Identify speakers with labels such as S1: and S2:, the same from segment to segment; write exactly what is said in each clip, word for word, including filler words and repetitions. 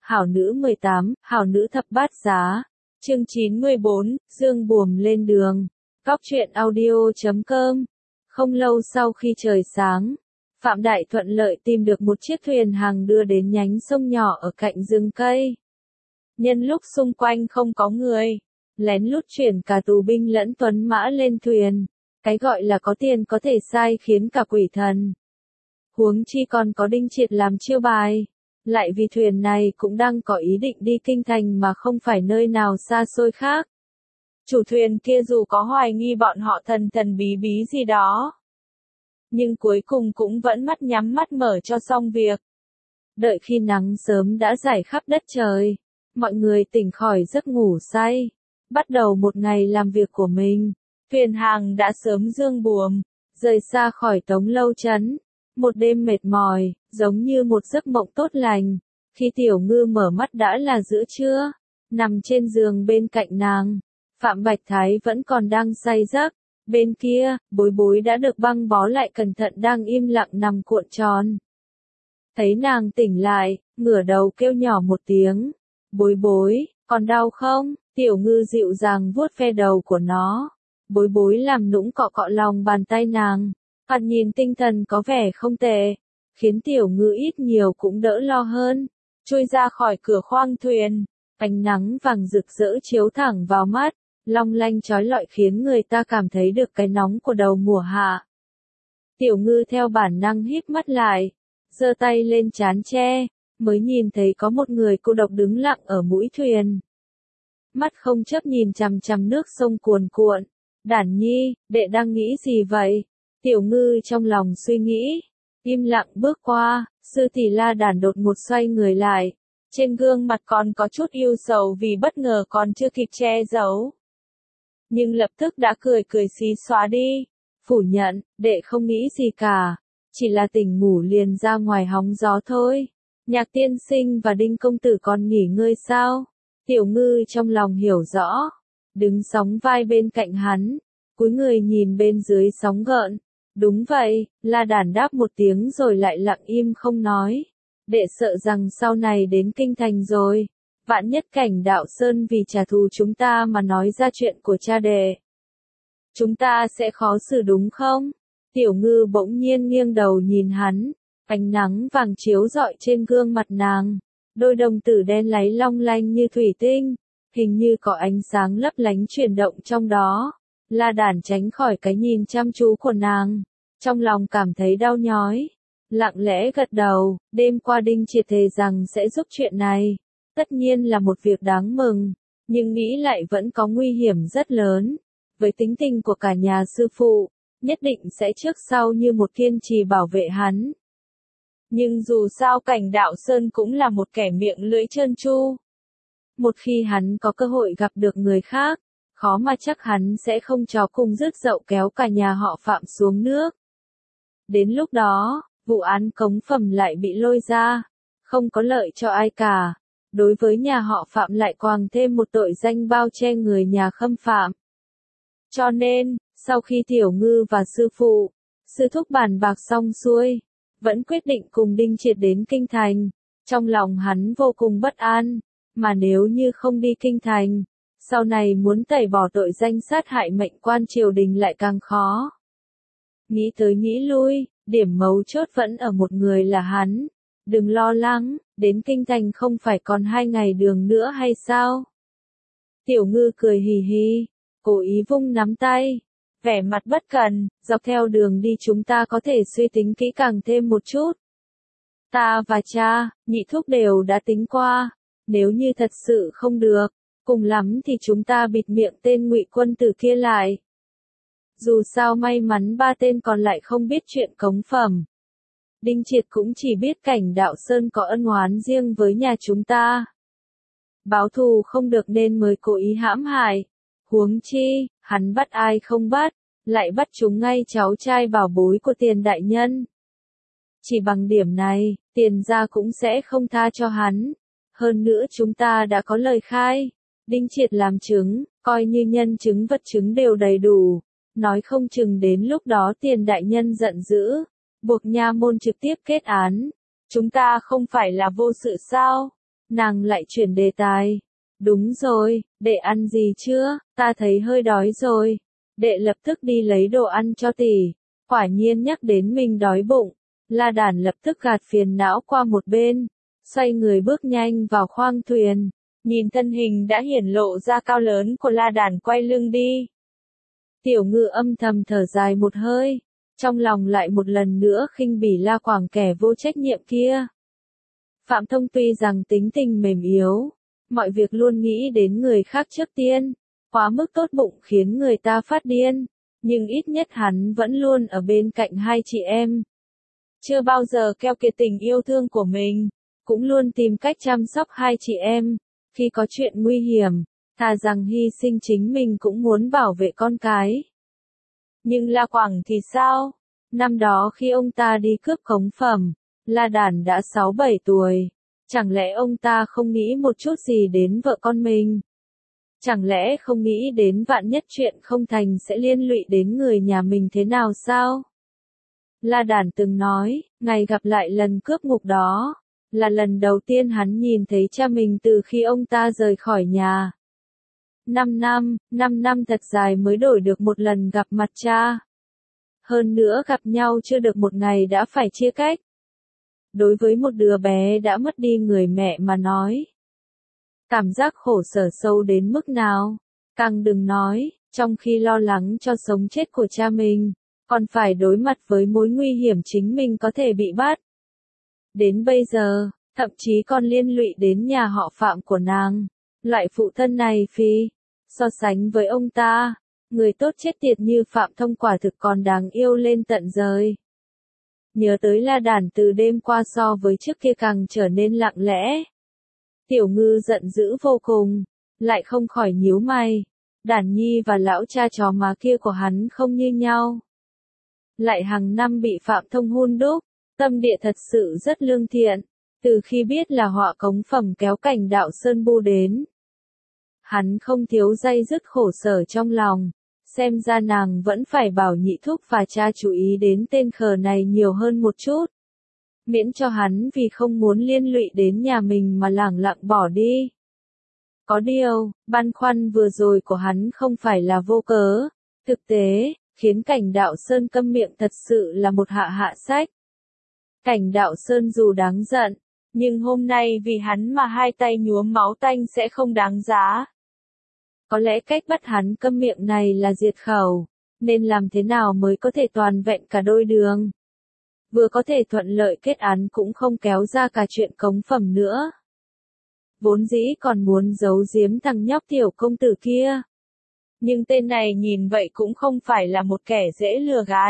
S1: Hảo nữ mười tám, hảo nữ thập bát giá. Chương chín mươi bốn, Dương Buồm lên đường. Góc truyện audio chấm com. Không lâu sau khi trời sáng, Phạm Đại thuận lợi tìm được một chiếc thuyền hàng đưa đến nhánh sông nhỏ ở cạnh rừng cây. Nhân lúc xung quanh không có người, lén lút chuyển cả tù binh lẫn tuấn mã lên thuyền. Cái gọi là có tiền có thể sai khiến cả quỷ thần. Huống chi còn có Đinh Triệt làm chiêu bài. Lại vì thuyền này cũng đang có ý định đi kinh thành mà không phải nơi nào xa xôi khác. Chủ thuyền kia dù có hoài nghi bọn họ thần thần bí bí gì đó, nhưng cuối cùng cũng vẫn mắt nhắm mắt mở cho xong việc. Đợi khi nắng sớm đã rải khắp đất trời, mọi người tỉnh khỏi giấc ngủ say, bắt đầu một ngày làm việc của mình. Thuyền hàng đã sớm dương buồm, rời xa khỏi Tống Lâu trấn. Một đêm mệt mỏi, giống như một giấc mộng tốt lành. Khi Tiểu Ngư mở mắt đã là giữa trưa, nằm trên giường bên cạnh nàng. Phạm Bạch Thái vẫn còn đang say giấc. Bên kia, Bối Bối đã được băng bó lại cẩn thận đang im lặng nằm cuộn tròn. Thấy nàng tỉnh lại, ngửa đầu kêu nhỏ một tiếng. Bối Bối, còn đau không? Tiểu Ngư dịu dàng vuốt ve đầu của nó. Bối Bối làm nũng cọ cọ lòng bàn tay nàng. Thoạt nhìn tinh thần có vẻ không tệ, khiến Tiểu Ngư ít nhiều cũng đỡ lo hơn. Chui ra khỏi cửa khoang thuyền, ánh nắng vàng rực rỡ chiếu thẳng vào mắt, long lanh chói lọi khiến người ta cảm thấy được cái nóng của đầu mùa hạ. Tiểu Ngư theo bản năng híp mắt lại, giơ tay lên trán che, mới nhìn thấy có một người cô độc đứng lặng ở mũi thuyền. Mắt không chớp nhìn chằm chằm nước sông cuồn cuộn. Đản Nhi, đệ đang nghĩ gì vậy? Tiểu Ngư trong lòng suy nghĩ, im lặng bước qua. Sư tỷ La Đản đột ngột xoay người lại, trên gương mặt còn có chút ưu sầu vì bất ngờ còn chưa kịp che giấu. Nhưng lập tức đã cười cười xí xóa đi, phủ nhận, đệ không nghĩ gì cả, chỉ là tỉnh ngủ liền ra ngoài hóng gió thôi. Nhạc tiên sinh và Đinh công tử còn nghỉ ngơi sao? Tiểu Ngư trong lòng hiểu rõ, đứng sóng vai bên cạnh hắn, cúi người nhìn bên dưới sóng gợn. Đúng vậy, La Đản đáp một tiếng rồi lại lặng im không nói. Đệ sợ rằng sau này đến kinh thành rồi, vạn nhất Cảnh Đạo Sơn vì trả thù chúng ta mà nói ra chuyện của cha đệ, chúng ta sẽ khó xử đúng không? Tiểu Ngư bỗng nhiên nghiêng đầu nhìn hắn, ánh nắng vàng chiếu rọi trên gương mặt nàng, đôi đồng tử đen láy long lanh như thủy tinh, hình như có ánh sáng lấp lánh chuyển động trong đó. La Đản tránh khỏi cái nhìn chăm chú của nàng, trong lòng cảm thấy đau nhói, lặng lẽ gật đầu. Đêm qua Đinh Triệt thề rằng sẽ giúp chuyện này, tất nhiên là một việc đáng mừng, nhưng nghĩ lại vẫn có nguy hiểm rất lớn. Với tính tình của cả nhà sư phụ, nhất định sẽ trước sau như một kiên trì bảo vệ hắn. Nhưng dù sao Cảnh Đạo Sơn cũng là một kẻ miệng lưỡi trơn tru. Một khi hắn có cơ hội gặp được người khác, khó mà chắc hắn sẽ không chó cùng rứt dậu kéo cả nhà họ Phạm xuống nước. Đến lúc đó, vụ án cống phẩm lại bị lôi ra, không có lợi cho ai cả. Đối với nhà họ Phạm lại quàng thêm một tội danh bao che người nhà Khâm Phạm. Cho nên, sau khi Tiểu Ngư và sư phụ, sư thúc bàn bạc xong xuôi, vẫn quyết định cùng Đinh Triệt đến kinh thành. Trong lòng hắn vô cùng bất an, mà nếu như không đi kinh thành, sau này muốn tẩy bỏ tội danh sát hại mệnh quan triều đình lại càng khó. Nghĩ tới nghĩ lui, điểm mấu chốt vẫn ở một người là hắn. Đừng lo lắng, đến kinh thành không phải còn hai ngày đường nữa hay sao? Tiểu Ngư cười hì hì, cố ý vung nắm tay, vẻ mặt bất cần. Dọc theo đường đi chúng ta có thể suy tính kỹ càng thêm một chút. Ta và cha, nhị thúc đều đã tính qua, nếu như thật sự không được, cùng lắm thì chúng ta bịt miệng tên Ngụy quân tử kia lại. Dù sao may mắn ba tên còn lại không biết chuyện cống phẩm. Đinh Triệt cũng chỉ biết Cảnh Đạo Sơn có ân oán riêng với nhà chúng ta. Báo thù không được nên mới cố ý hãm hại. Huống chi, hắn bắt ai không bắt, lại bắt chúng ngay cháu trai bảo bối của Tiền đại nhân. Chỉ bằng điểm này, Tiền gia cũng sẽ không tha cho hắn. Hơn nữa chúng ta đã có lời khai. Đinh Triệt làm chứng, coi như nhân chứng vật chứng đều đầy đủ. Nói không chừng đến lúc đó Tiền đại nhân giận dữ, buộc nha môn trực tiếp kết án. Chúng ta không phải là vô sự sao? Nàng lại chuyển đề tài. Đúng rồi, đệ ăn gì chưa, ta thấy hơi đói rồi. Đệ lập tức đi lấy đồ ăn cho tỷ. Quả nhiên nhắc đến mình đói bụng. La Đản lập tức gạt phiền não qua một bên. Xoay người bước nhanh vào khoang thuyền. Nhìn thân hình đã hiển lộ ra cao lớn của La Đản quay lưng đi. Tiểu Ngư âm thầm thở dài một hơi. Trong lòng lại một lần nữa khinh bỉ La Quảng kẻ vô trách nhiệm kia. Phạm Thông tuy rằng tính tình mềm yếu, mọi việc luôn nghĩ đến người khác trước tiên, quá mức tốt bụng khiến người ta phát điên, nhưng ít nhất hắn vẫn luôn ở bên cạnh hai chị em. Chưa bao giờ keo kiệt tình yêu thương của mình, cũng luôn tìm cách chăm sóc hai chị em, khi có chuyện nguy hiểm, thà rằng hy sinh chính mình cũng muốn bảo vệ con cái. Nhưng La Quảng thì sao? Năm đó khi ông ta đi cướp cống phẩm, La Đản đã sáu bảy tuổi. Chẳng lẽ ông ta không nghĩ một chút gì đến vợ con mình? Chẳng lẽ không nghĩ đến vạn nhất chuyện không thành sẽ liên lụy đến người nhà mình thế nào sao? La Đản từng nói, ngày gặp lại lần cướp ngục đó, là lần đầu tiên hắn nhìn thấy cha mình từ khi ông ta rời khỏi nhà. Năm năm, năm năm thật dài mới đổi được một lần gặp mặt cha. Hơn nữa gặp nhau chưa được một ngày đã phải chia cách. Đối với một đứa bé đã mất đi người mẹ mà nói, cảm giác khổ sở sâu đến mức nào, càng đừng nói, trong khi lo lắng cho sống chết của cha mình, còn phải đối mặt với mối nguy hiểm chính mình có thể bị bắt. Đến bây giờ, thậm chí còn liên lụy đến nhà họ Phạm của nàng, loại phụ thân này phi, so sánh với ông ta, người tốt chết tiệt như Phạm Thông quả thực còn đáng yêu lên tận giời. Nhớ tới La Đản từ đêm qua so với trước kia càng trở nên lặng lẽ. Tiểu Ngư giận dữ vô cùng, lại không khỏi nhíu mày. Đản Nhi và lão cha chó má kia của hắn không như nhau. Lại hàng năm bị Phạm Thông hun đúc, tâm địa thật sự rất lương thiện, từ khi biết là họa cống phẩm kéo cảnh đạo Sơn Bu đến. Hắn không thiếu day dứt khổ sở trong lòng. Xem ra nàng vẫn phải bảo nhị thúc và cha chú ý đến tên khờ này nhiều hơn một chút. Miễn cho hắn vì không muốn liên lụy đến nhà mình mà lẳng lặng bỏ đi. Có điều, băn khoăn vừa rồi của hắn không phải là vô cớ. Thực tế, khiến cảnh đạo Sơn câm miệng thật sự là một hạ hạ sách. Cảnh đạo Sơn dù đáng giận, nhưng hôm nay vì hắn mà hai tay nhuốm máu tanh sẽ không đáng giá. Có lẽ cách bắt hắn câm miệng này là diệt khẩu, nên làm thế nào mới có thể toàn vẹn cả đôi đường. Vừa có thể thuận lợi kết án cũng không kéo ra cả chuyện cống phẩm nữa. Vốn dĩ còn muốn giấu giếm thằng nhóc tiểu công tử kia. Nhưng tên này nhìn vậy cũng không phải là một kẻ dễ lừa gạt.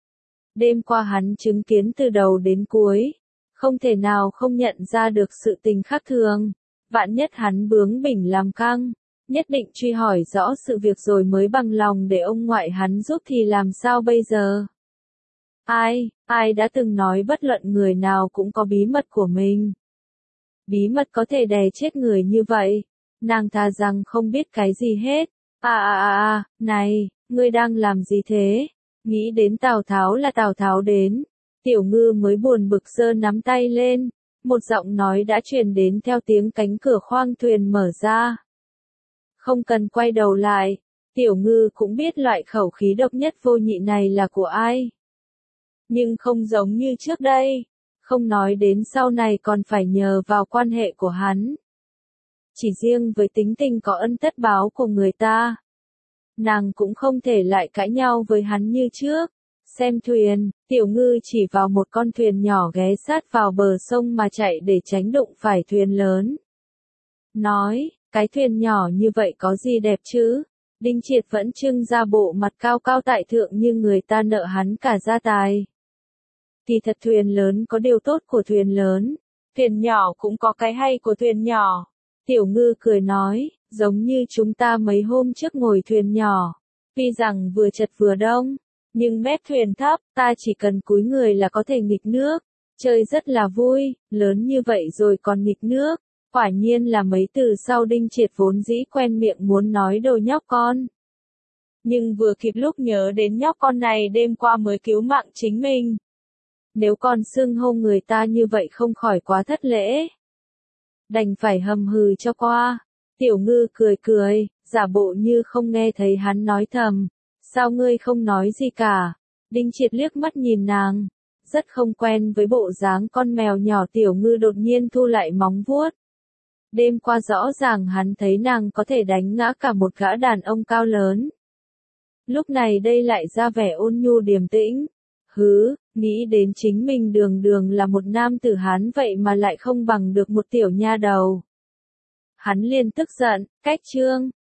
S1: Đêm qua hắn chứng kiến từ đầu đến cuối, không thể nào không nhận ra được sự tình khác thường. Vạn nhất hắn bướng bỉnh làm căng, nhất định truy hỏi rõ sự việc rồi mới bằng lòng để ông ngoại hắn giúp thì làm sao bây giờ? Ai, ai đã từng nói bất luận người nào cũng có bí mật của mình. Bí mật có thể đè chết người như vậy. Nàng thà rằng không biết cái gì hết. À à à à, này, ngươi đang làm gì thế? Nghĩ đến Tào Tháo là Tào Tháo đến. Tiểu Ngư mới buồn bực giơ nắm tay lên. Một giọng nói đã truyền đến theo tiếng cánh cửa khoang thuyền mở ra. Không cần quay đầu lại, Tiểu Ngư cũng biết loại khẩu khí độc nhất vô nhị này là của ai. Nhưng không giống như trước đây, không nói đến sau này còn phải nhờ vào quan hệ của hắn. Chỉ riêng với tính tình có ân tất báo của người ta, nàng cũng không thể lại cãi nhau với hắn như trước. Xem thuyền, Tiểu Ngư chỉ vào một con thuyền nhỏ ghé sát vào bờ sông mà chạy để tránh đụng phải thuyền lớn. Nói, cái thuyền nhỏ như vậy có gì đẹp chứ? Đinh Triệt vẫn trưng ra bộ mặt cao cao tại thượng như người ta nợ hắn cả gia tài. Kỳ thật thuyền lớn có điều tốt của thuyền lớn, thuyền nhỏ cũng có cái hay của thuyền nhỏ. Tiểu Ngư cười nói, giống như chúng ta mấy hôm trước ngồi thuyền nhỏ, tuy rằng vừa chật vừa đông, nhưng mép thuyền thấp, ta chỉ cần cúi người là có thể nghịch nước, chơi rất là vui, lớn như vậy rồi còn nghịch nước. Quả nhiên là mấy từ sau Đinh Triệt vốn dĩ quen miệng muốn nói đồ nhóc con. Nhưng vừa kịp lúc nhớ đến nhóc con này đêm qua mới cứu mạng chính mình. Nếu còn xưng hô người ta như vậy không khỏi quá thất lễ. đành phải hầm hừ cho qua. Tiểu Ngư cười cười, giả bộ như không nghe thấy hắn nói thầm. Sao ngươi không nói gì cả? Đinh Triệt liếc mắt nhìn nàng. Rất không quen với bộ dáng con mèo nhỏ. Tiểu Ngư đột nhiên thu lại móng vuốt. Đêm qua rõ ràng hắn thấy nàng có thể đánh ngã cả một gã đàn ông cao lớn. Lúc này đây lại ra vẻ ôn nhu điềm tĩnh. Hứ, nghĩ đến chính mình đường đường là một nam tử Hán vậy mà lại không bằng được một tiểu nha đầu. Hắn liền tức giận, cách chương.